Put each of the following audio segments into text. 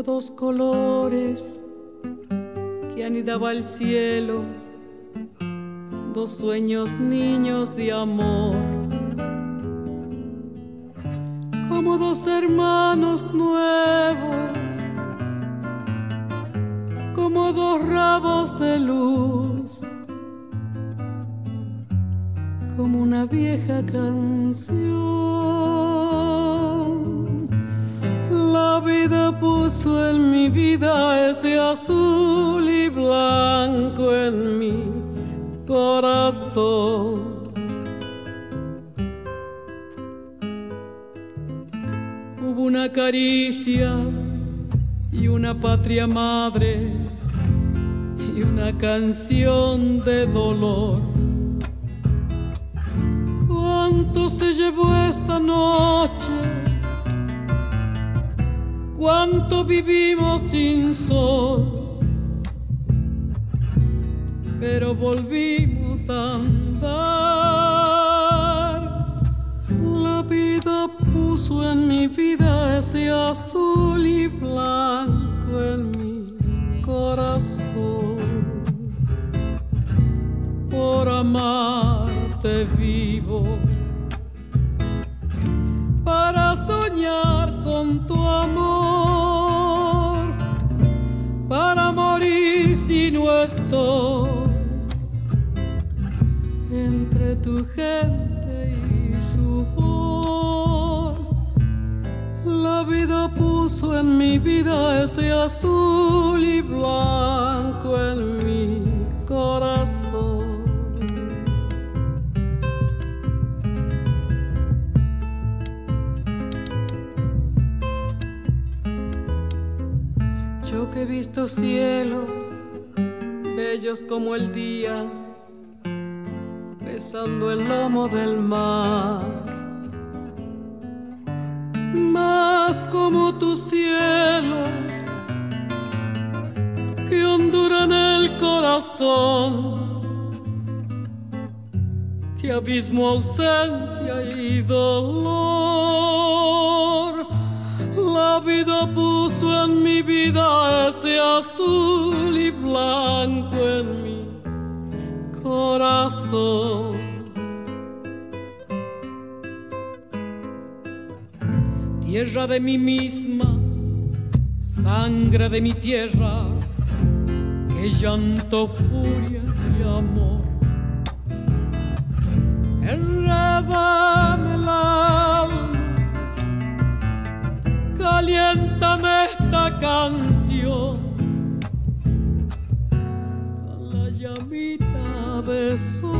como dos colores que anidaba el cielo, dos sueños niños de amor, como dos hermanos nuevos, como dos rabos de luz, como una vieja canción. La vida puso en mi vida ese azul y blanco en mi corazón. Hubo una caricia y una patria madre y una canción de dolor. ¿Cuánto se llevó esa noche? ¿Cuánto vivimos sin sol? Pero volvimos a andar. La vida puso en mi vida ese azul y blanco en mi corazón. Por amarte vivo, para soñar con tu amor, para morir si no estoy entre tu gente y su voz. La vida puso en mi vida ese azul y blanco en mi corazón. Yo que he visto cielos bellos como el día, besando el lomo del mar, más como tu cielo que hondura en el corazón, que abismo, ausencia y dolor. La vida puso en mi vida ese azul y blanco en mi corazón. Tierra de mí misma, sangre de mi tierra, que llanto, furia y amor. Enrédame el alma, caliéntame esta canción con la llamita de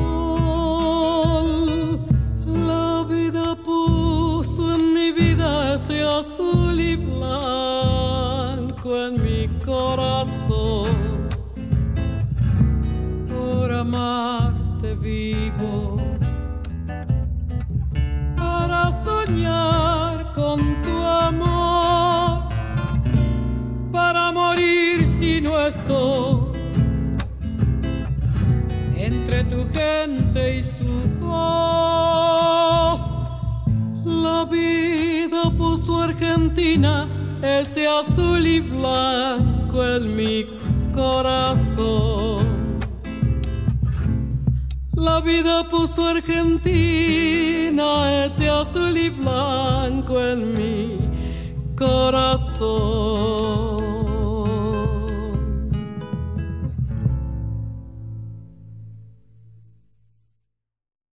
sol. La vida puso en mi vida ese azul y blanco en mi corazón. Por amarte vivo, para soñar con tu amor, para morir si no estoy entre tu gente y su voz. La vida puso Argentina ese azul y blanco en mi corazón. La vida puso Argentina ese azul y blanco en mi corazón.